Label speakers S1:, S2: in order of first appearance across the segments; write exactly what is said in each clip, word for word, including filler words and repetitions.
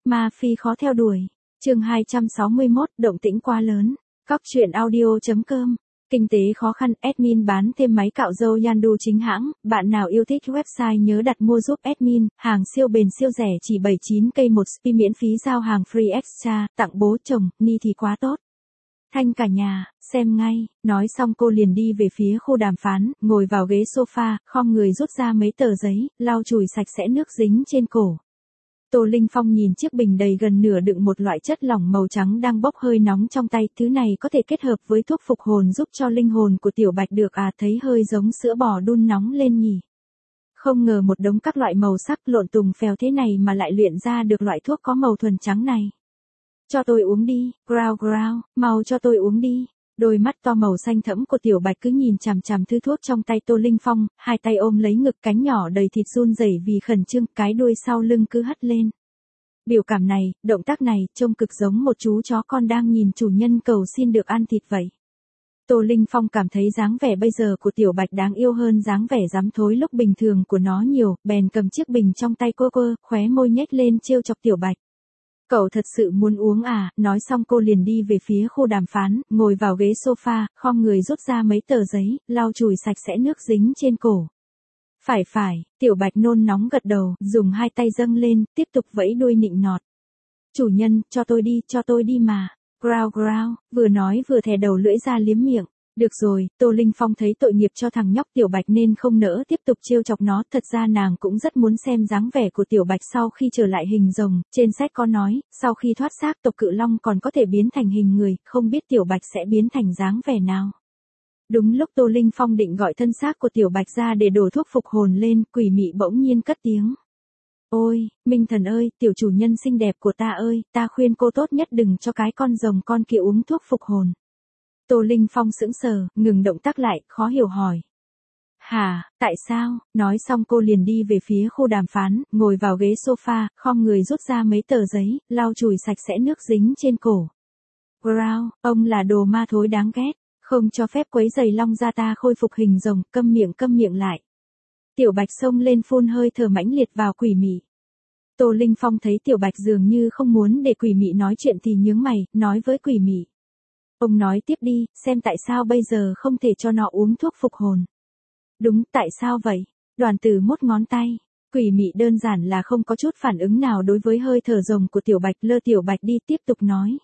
S1: Ma Phi khó theo đuổi. Chương hai trăm sáu mươi mốt, động tĩnh quá lớn. Cóc truyện audio chấm com. Kinh tế khó khăn, admin bán thêm máy cạo râu Yandu chính hãng, bạn nào yêu thích website nhớ đặt mua giúp admin, hàng siêu bền siêu rẻ chỉ bảy mươi chín k một spi miễn phí giao hàng free extra, tặng bố chồng, ni thì quá tốt. Thanh cả nhà, xem ngay, nói xong cô liền đi về phía khu đàm phán, ngồi vào ghế sofa, khom người rút ra mấy tờ giấy, lau chùi sạch sẽ nước dính trên cổ. Tô Linh Phong nhìn chiếc bình đầy gần nửa đựng một loại chất lỏng màu trắng đang bốc hơi nóng trong tay, thứ này có thể kết hợp với thuốc phục hồn giúp cho linh hồn của Tiểu Bạch được à, thấy hơi giống sữa bò đun nóng lên nhỉ. Không ngờ một đống các loại màu sắc lộn tùng phèo thế này mà lại luyện ra được loại thuốc có màu thuần trắng này. Cho tôi uống đi, growl growl, mau cho tôi uống đi. Đôi mắt to màu xanh thẫm của Tiểu Bạch cứ nhìn chằm chằm thứ thuốc trong tay Tô Linh Phong, hai tay ôm lấy ngực, cánh nhỏ đầy thịt run rẩy vì khẩn trương, cái đuôi sau lưng cứ hất lên. Biểu cảm này, động tác này, trông cực giống một chú chó con đang nhìn chủ nhân cầu xin được ăn thịt vậy. Tô Linh Phong cảm thấy dáng vẻ bây giờ của Tiểu Bạch đáng yêu hơn dáng vẻ dám thối lúc bình thường của nó nhiều, bèn cầm chiếc bình trong tay cô cô, khóe môi nhếch lên trêu chọc Tiểu Bạch. Cậu thật sự muốn uống à, nói xong cô liền đi về phía khu đàm phán, ngồi vào ghế sofa, khom người rút ra mấy tờ giấy, lau chùi sạch sẽ nước dính trên cổ. Phải phải, Tiểu Bạch nôn nóng gật đầu, dùng hai tay dâng lên, tiếp tục vẫy đuôi nịnh nọt. Chủ nhân, cho tôi đi, cho tôi đi mà. Growl growl, vừa nói vừa thè đầu lưỡi ra liếm miệng. Được rồi, Tô Linh Phong thấy tội nghiệp cho thằng nhóc Tiểu Bạch nên không nỡ tiếp tục trêu chọc nó, thật ra nàng cũng rất muốn xem dáng vẻ của Tiểu Bạch sau khi trở lại hình rồng, trên sách có nói, sau khi thoát xác tộc cự long còn có thể biến thành hình người, không biết Tiểu Bạch sẽ biến thành dáng vẻ nào. Đúng lúc Tô Linh Phong định gọi thân xác của Tiểu Bạch ra để đổ thuốc phục hồn lên, quỷ mị bỗng nhiên cất tiếng. Ôi, Minh Thần ơi, tiểu chủ nhân xinh đẹp của ta ơi, ta khuyên cô tốt nhất đừng cho cái con rồng con kia uống thuốc phục hồn. Tô Linh Phong sững sờ, ngừng động tác lại, khó hiểu hỏi. Hả, tại sao? Nói xong cô liền đi về phía khu đàm phán, ngồi vào ghế sofa, khom người rút ra mấy tờ giấy, lau chùi sạch sẽ nước dính trên cổ. Growl, ông là đồ ma thối đáng ghét, không cho phép quấy giày long ra ta khôi phục hình rồng, câm miệng câm miệng lại. Tiểu Bạch xông lên phun hơi thở mãnh liệt vào quỷ mị. Tô Linh Phong thấy Tiểu Bạch dường như không muốn để quỷ mị nói chuyện thì nhướng mày, nói với quỷ mị. Ông nói tiếp đi, xem tại sao bây giờ không thể cho nó uống thuốc phục hồn. Đúng, tại sao vậy? Đoàn Tử mốt ngón tay. Quỷ mị đơn giản là không có chút phản ứng nào đối với hơi thở rồng của Tiểu Bạch, lơ Tiểu Bạch đi tiếp tục nói.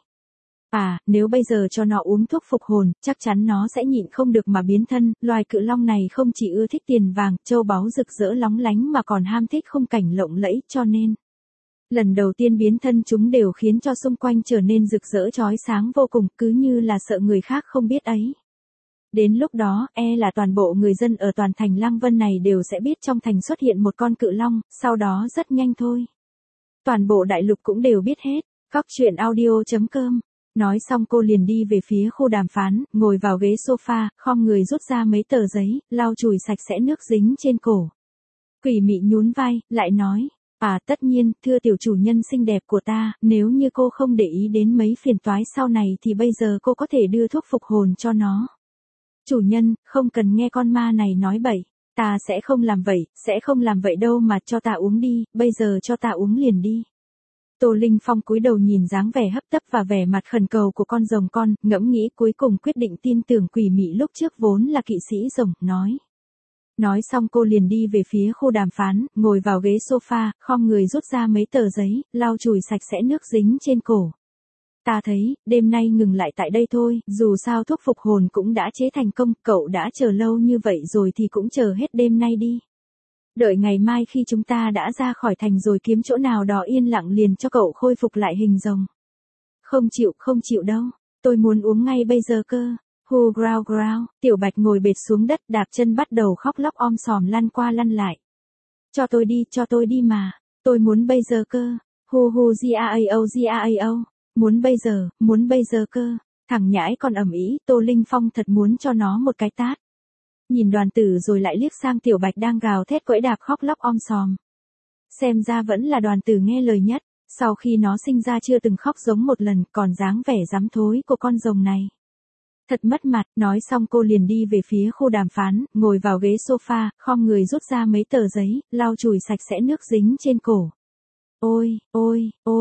S1: À, nếu bây giờ cho nó uống thuốc phục hồn, chắc chắn nó sẽ nhịn không được mà biến thân, loài cự long này không chỉ ưa thích tiền vàng, châu báu rực rỡ lóng lánh mà còn ham thích khung cảnh lộng lẫy, cho nên lần đầu tiên biến thân chúng đều khiến cho xung quanh trở nên rực rỡ chói sáng vô cùng, cứ như là sợ người khác không biết ấy. Đến lúc đó, e là toàn bộ người dân ở toàn thành Lăng Vân này đều sẽ biết trong thành xuất hiện một con cự long, sau đó rất nhanh thôi. Toàn bộ đại lục cũng đều biết hết. Cóc truyện audio chấm com. Nói xong cô liền đi về phía khu đàm phán, ngồi vào ghế sofa, khom người rút ra mấy tờ giấy, lau chùi sạch sẽ nước dính trên cổ. Quỷ mị nhún vai, lại nói. À tất nhiên, thưa tiểu chủ nhân xinh đẹp của ta, nếu như cô không để ý đến mấy phiền toái sau này thì bây giờ cô có thể đưa thuốc phục hồn cho nó. Chủ nhân, không cần nghe con ma này nói bậy, ta sẽ không làm vậy, sẽ không làm vậy đâu mà cho ta uống đi, bây giờ cho ta uống liền đi. Tô Linh Phong cúi đầu nhìn dáng vẻ hấp tấp và vẻ mặt khẩn cầu của con rồng con, ngẫm nghĩ cuối cùng quyết định tin tưởng quỷ mị lúc trước vốn là kỵ sĩ rồng, nói. Nói xong cô liền đi về phía khu đàm phán, ngồi vào ghế sofa, khom người rút ra mấy tờ giấy, lau chùi sạch sẽ nước dính trên cổ. Ta thấy, đêm nay ngừng lại tại đây thôi, dù sao thuốc phục hồn cũng đã chế thành công, cậu đã chờ lâu như vậy rồi thì cũng chờ hết đêm nay đi. Đợi ngày mai khi chúng ta đã ra khỏi thành rồi kiếm chỗ nào đó yên lặng liền cho cậu khôi phục lại hình rồng. Không chịu, không chịu đâu, tôi muốn uống ngay bây giờ cơ. Hu growl growl, Tiểu Bạch ngồi bệt xuống đất, đạp chân bắt đầu khóc lóc om sòm lăn qua lăn lại. Cho tôi đi, cho tôi đi mà, tôi muốn bây giờ cơ. Hu hu gaao gaao, muốn bây giờ, muốn bây giờ cơ. Thằng nhãi còn ầm ĩ, Tô Linh Phong thật muốn cho nó một cái tát. Nhìn Đoàn Tử rồi lại liếc sang Tiểu Bạch đang gào thét quẫy đạp khóc lóc om sòm. Xem ra vẫn là Đoàn Tử nghe lời nhất, sau khi nó sinh ra chưa từng khóc giống một lần, còn dáng vẻ dám thối của con rồng này. Thật mất mặt, nói xong cô liền đi về phía khu đàm phán, ngồi vào ghế sofa, khom người rút ra mấy tờ giấy, lau chùi sạch sẽ nước dính trên cổ. Ôi, ôi, ôi,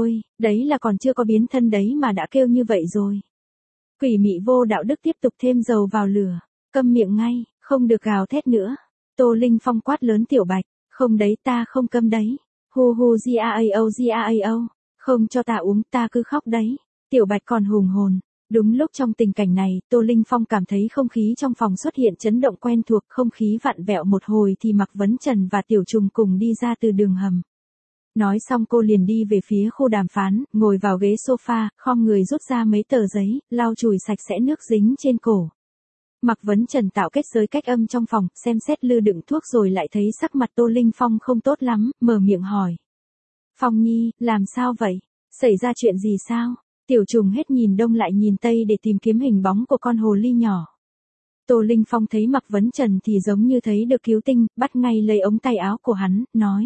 S1: Đấy là còn chưa có biến thân đấy mà đã kêu như vậy rồi. Quỷ mị vô đạo đức tiếp tục thêm dầu vào lửa. Câm miệng ngay, không được gào thét nữa. Tô Linh Phong quát lớn Tiểu Bạch, không đấy ta không câm đấy. Hu hu giao giao, không cho ta uống ta cứ khóc đấy. Tiểu Bạch còn hùng hồn. Đúng lúc trong tình cảnh này, Tô Linh Phong cảm thấy không khí trong phòng xuất hiện chấn động quen thuộc, không khí vặn vẹo một hồi thì Mạc Vấn Trần và Tiểu Trùng cùng đi ra từ đường hầm. Nói xong cô liền đi về phía khu đàm phán, ngồi vào ghế sofa, khom người rút ra mấy tờ giấy, lau chùi sạch sẽ nước dính trên cổ. Mạc Vấn Trần tạo kết giới cách âm trong phòng, xem xét lư đựng thuốc rồi lại thấy sắc mặt Tô Linh Phong không tốt lắm, mở miệng hỏi. Phong Nhi, làm sao vậy? Xảy ra chuyện gì sao? Tiểu Trùng hết nhìn đông lại nhìn tây để tìm kiếm hình bóng của con hồ ly nhỏ. Tô Linh Phong thấy Mạc Vấn Trần thì giống như thấy được cứu tinh, bắt ngay lấy ống tay áo của hắn, nói.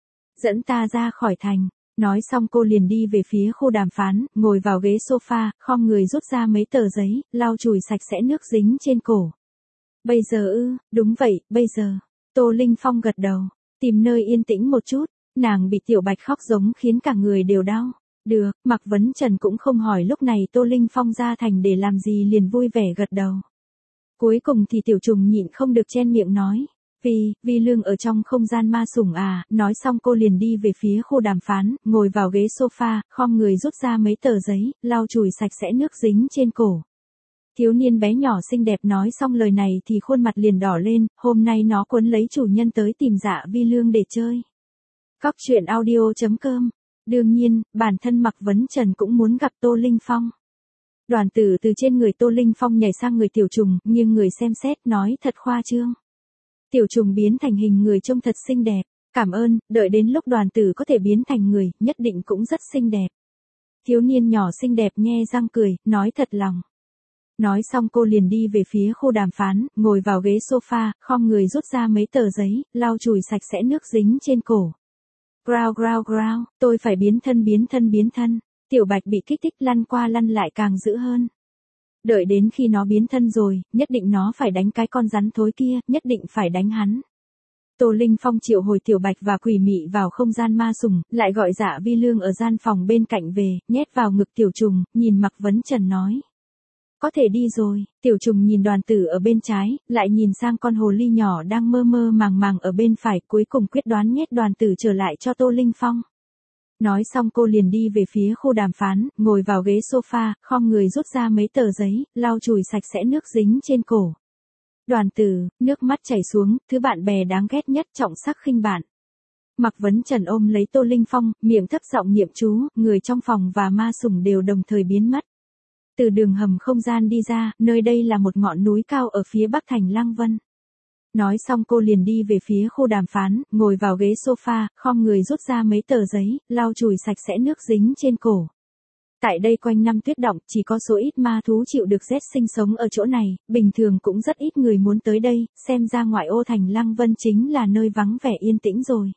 S1: Dẫn ta ra khỏi thành. Nói xong cô liền đi về phía khu đàm phán, ngồi vào ghế sofa, khom người rút ra mấy tờ giấy, lau chùi sạch sẽ nước dính trên cổ. Bây giờ ư, đúng vậy, bây giờ. Tô Linh Phong gật đầu, tìm nơi yên tĩnh một chút, nàng bị Tiểu Bạch khóc giống khiến cả người đều đau. Được, Mạc Vấn Trần cũng không hỏi lúc này Tô Linh Phong ra thành để làm gì liền vui vẻ gật đầu. Cuối cùng thì Tiểu Trùng nhịn không được chen miệng nói. Vi, Vi Lương ở trong không gian ma sủng à, nói xong cô liền đi về phía khu đàm phán, ngồi vào ghế sofa, khom người rút ra mấy tờ giấy, lau chùi sạch sẽ nước dính trên cổ. Thiếu niên bé nhỏ xinh đẹp nói xong lời này thì khuôn mặt liền đỏ lên, hôm nay nó quấn lấy chủ nhân tới tìm Dạ Vi Lương để chơi. Cóc truyện audio chấm com. Đương nhiên, bản thân Mạc Vấn Trần cũng muốn gặp Tô Linh Phong. Đoàn tử từ trên người Tô Linh Phong nhảy sang người Tiểu Trùng, nhưng người xem xét nói thật khoa trương. Tiểu Trùng biến thành hình người trông thật xinh đẹp, cảm ơn, đợi đến lúc đoàn tử có thể biến thành người, nhất định cũng rất xinh đẹp. Thiếu niên nhỏ xinh đẹp nhe răng cười, nói thật lòng. Nói xong cô liền đi về phía khu đàm phán, ngồi vào ghế sofa, khom người rút ra mấy tờ giấy, lau chùi sạch sẽ nước dính trên cổ. Growl growl growl, tôi phải biến thân biến thân biến thân. Tiểu Bạch bị kích thích lăn qua lăn lại càng dữ hơn. Đợi đến khi nó biến thân rồi, nhất định nó phải đánh cái con rắn thối kia, nhất định phải đánh hắn. Tô Linh Phong triệu hồi Tiểu Bạch và Quỷ Mị vào không gian ma sủng, lại gọi Dạ Vi Lương ở gian phòng bên cạnh về, nhét vào ngực Tiểu Trùng, nhìn Mạc Vấn Trần nói. Có thể đi rồi. Tiểu Trùng nhìn đoàn tử ở bên trái, lại nhìn sang con hồ ly nhỏ đang mơ mơ màng màng ở bên phải, cuối cùng quyết đoán nhét đoàn tử trở lại cho Tô Linh Phong. Nói xong cô liền đi về phía khu đàm phán, ngồi vào ghế sofa, khom người rút ra mấy tờ giấy, lau chùi sạch sẽ nước dính trên cổ. Đoàn tử, nước mắt chảy xuống, thứ bạn bè đáng ghét nhất trọng sắc khinh bạn. Mạc Vấn Trần ôm lấy Tô Linh Phong, miệng thấp giọng niệm chú, người trong phòng và ma sủng đều đồng thời biến mất. Từ đường hầm không gian đi ra, nơi đây là một ngọn núi cao ở phía bắc thành Lăng Vân. Nói xong cô liền đi về phía khu đàm phán, ngồi vào ghế sofa, khom người rút ra mấy tờ giấy, lau chùi sạch sẽ nước dính trên cổ. Tại đây quanh năm tuyết động, chỉ có số ít ma thú chịu được rét sinh sống ở chỗ này, bình thường cũng rất ít người muốn tới đây, xem ra ngoại ô thành Lăng Vân chính là nơi vắng vẻ yên tĩnh rồi.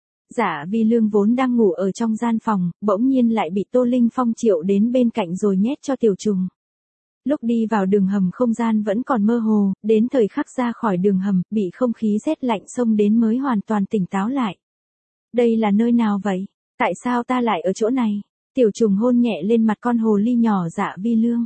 S1: Dạ Vi Lương vốn đang ngủ ở trong gian phòng, bỗng nhiên lại bị Tô Linh Phong triệu đến bên cạnh rồi nhét cho Tiểu Trùng. Lúc đi vào đường hầm không gian vẫn còn mơ hồ, đến thời khắc ra khỏi đường hầm, bị không khí rét lạnh xông đến mới hoàn toàn tỉnh táo lại. Đây là nơi nào vậy? Tại sao ta lại ở chỗ này? Tiểu Trùng hôn nhẹ lên mặt con hồ ly nhỏ Dạ Vi Lương.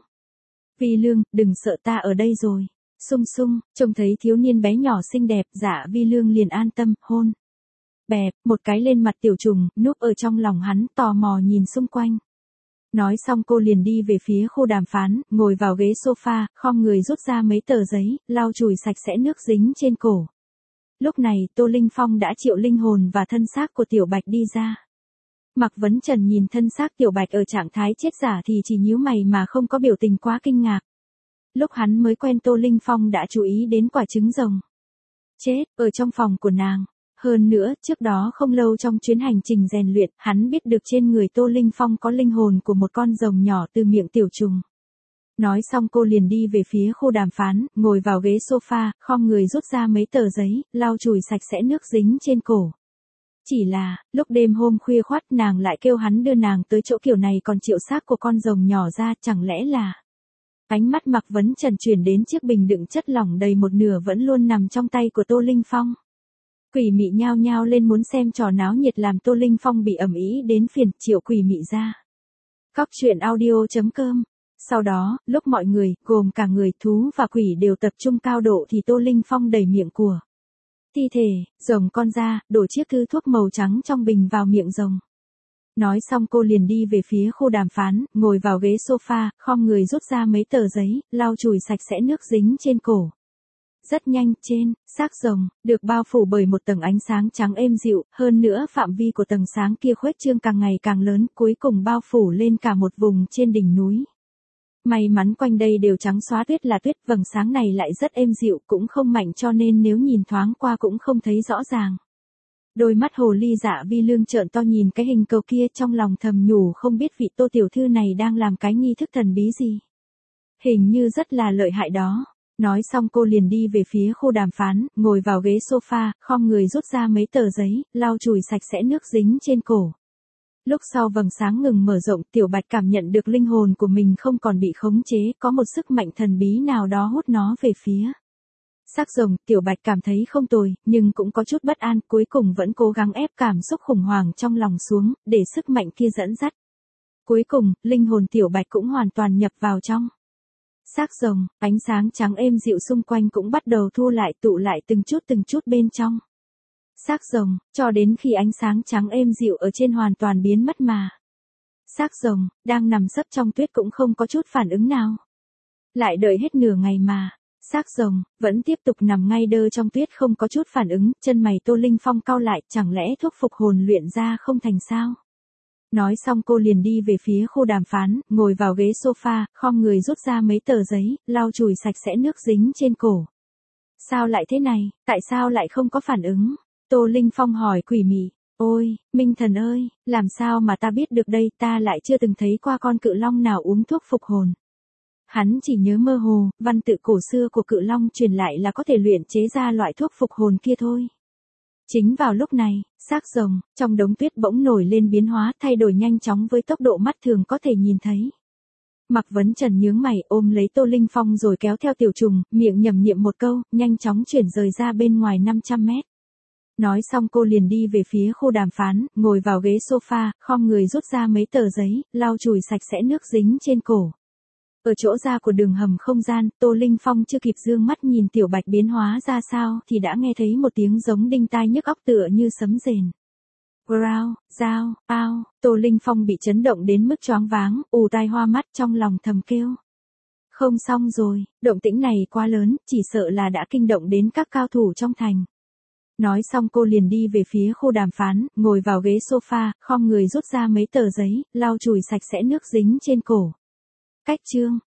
S1: Vi Lương, đừng sợ ta ở đây rồi. Sung sung, trông thấy thiếu niên bé nhỏ xinh đẹp, Dạ Vi Lương liền an tâm, hôn. Bẹp, một cái lên mặt Tiểu Trùng, núp ở trong lòng hắn, tò mò nhìn xung quanh. Nói xong cô liền đi về phía khu đàm phán, ngồi vào ghế sofa, khom người rút ra mấy tờ giấy, lau chùi sạch sẽ nước dính trên cổ. Lúc này Tô Linh Phong đã triệu linh hồn và thân xác của Tiểu Bạch đi ra. Mạc Vấn Trần nhìn thân xác Tiểu Bạch ở trạng thái chết giả thì chỉ nhíu mày mà không có biểu tình quá kinh ngạc. Lúc hắn mới quen Tô Linh Phong đã chú ý đến quả trứng rồng. Chết, ở trong phòng của nàng. Hơn nữa, trước đó không lâu trong chuyến hành trình rèn luyện, hắn biết được trên người Tô Linh Phong có linh hồn của một con rồng nhỏ từ miệng Tiểu Trùng. Nói xong cô liền đi về phía khu đàm phán, ngồi vào ghế sofa, khom người rút ra mấy tờ giấy, lau chùi sạch sẽ nước dính trên cổ. Chỉ là, lúc đêm hôm khuya khoắt nàng lại kêu hắn đưa nàng tới chỗ kiểu này còn triệu xác của con rồng nhỏ ra, chẳng lẽ là... Ánh mắt Mạc Vấn Trần chuyển đến chiếc bình đựng chất lỏng đầy một nửa vẫn luôn nằm trong tay của Tô Linh Phong. Quỷ Mị nhao nhao lên muốn xem trò náo nhiệt làm Tô Linh Phong bị ầm ĩ đến phiền, triệu Quỷ Mị ra. Cóc truyện audio chấm com. Sau đó, lúc mọi người, gồm cả người, thú và quỷ đều tập trung cao độ thì Tô Linh Phong đẩy miệng của thi thể, rồng con ra, đổ chiếc thư thuốc màu trắng trong bình vào miệng rồng. Nói xong cô liền đi về phía khu đàm phán, ngồi vào ghế sofa, khom người rút ra mấy tờ giấy, lau chùi sạch sẽ nước dính trên cổ. Rất nhanh, trên, xác rồng, được bao phủ bởi một tầng ánh sáng trắng êm dịu, hơn nữa phạm vi của tầng sáng kia khuếch trương càng ngày càng lớn, cuối cùng bao phủ lên cả một vùng trên đỉnh núi. May mắn quanh đây đều trắng xóa tuyết là tuyết, vầng sáng này lại rất êm dịu, cũng không mạnh cho nên nếu nhìn thoáng qua cũng không thấy rõ ràng. Đôi mắt hồ ly Dạ Vi Lương trợn to nhìn cái hình cầu kia, trong lòng thầm nhủ không biết vị Tô tiểu thư này đang làm cái nghi thức thần bí gì. Hình như rất là lợi hại đó. Nói xong cô liền đi về phía khu đàm phán, ngồi vào ghế sofa, khom người rút ra mấy tờ giấy, lau chùi sạch sẽ nước dính trên cổ. Lúc sau vầng sáng ngừng mở rộng, Tiểu Bạch cảm nhận được linh hồn của mình không còn bị khống chế, có một sức mạnh thần bí nào đó hút nó về phía xác rồng. Tiểu Bạch cảm thấy không tồi, nhưng cũng có chút bất an, cuối cùng vẫn cố gắng ép cảm xúc khủng hoảng trong lòng xuống, để sức mạnh kia dẫn dắt. Cuối cùng, linh hồn Tiểu Bạch cũng hoàn toàn nhập vào trong xác rồng, ánh sáng trắng êm dịu xung quanh cũng bắt đầu thu lại, tụ lại từng chút từng chút bên trong xác rồng, cho đến khi ánh sáng trắng êm dịu ở trên hoàn toàn biến mất mà xác rồng, đang nằm sấp trong tuyết cũng không có chút phản ứng nào. Lại đợi hết nửa ngày mà xác rồng vẫn tiếp tục nằm ngay đơ trong tuyết không có chút phản ứng, chân mày Tô Linh Phong cau lại, chẳng lẽ thuốc phục hồn luyện ra không thành sao? Nói xong cô liền đi về phía khu đàm phán, ngồi vào ghế sofa, khom người rút ra mấy tờ giấy, lau chùi sạch sẽ nước dính trên cổ. Sao lại thế này, tại sao lại không có phản ứng? Tô Linh Phong hỏi quỷ mị. Ôi, Minh Thần ơi, làm sao mà ta biết được đây, ta lại chưa từng thấy qua con cự long nào uống thuốc phục hồn. Hắn chỉ nhớ mơ hồ, văn tự cổ xưa của cự long truyền lại là có thể luyện chế ra loại thuốc phục hồn kia thôi. Chính vào lúc này, xác rồng, trong đống tuyết bỗng nổi lên biến hóa, thay đổi nhanh chóng với tốc độ mắt thường có thể nhìn thấy. Mạc Vấn Trần nhướng mày ôm lấy Tô Linh Phong rồi kéo theo tiểu trùng, miệng nhẩm niệm một câu, nhanh chóng chuyển rời ra bên ngoài năm trăm mét. Nói xong cô liền đi về phía khu đàm phán, ngồi vào ghế sofa, khom người rút ra mấy tờ giấy, lau chùi sạch sẽ nước dính trên cổ. Ở chỗ ra của đường hầm không gian, Tô Linh Phong chưa kịp dương mắt nhìn Tiểu Bạch biến hóa ra sao, thì đã nghe thấy một tiếng giống đinh tai nhức óc tựa như sấm rền. Growl, dao, ao, Tô Linh Phong bị chấn động đến mức choáng váng, ù tai hoa mắt, trong lòng thầm kêu. Không xong rồi, động tĩnh này quá lớn, chỉ sợ là đã kinh động đến các cao thủ trong thành. Nói xong cô liền đi về phía khu đàm phán, ngồi vào ghế sofa, khom người rút ra mấy tờ giấy, lau chùi sạch sẽ nước dính trên cổ. Cách chương